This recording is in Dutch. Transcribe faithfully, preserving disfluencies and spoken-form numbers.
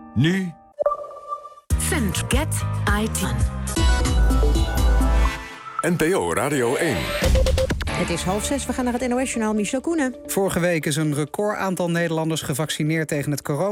Nu. Get I T. N P O Radio één. Het is half zes, we gaan naar het N O S-journaal. Michel Koenen. Vorige week is een record aantal Nederlanders gevaccineerd tegen het corona.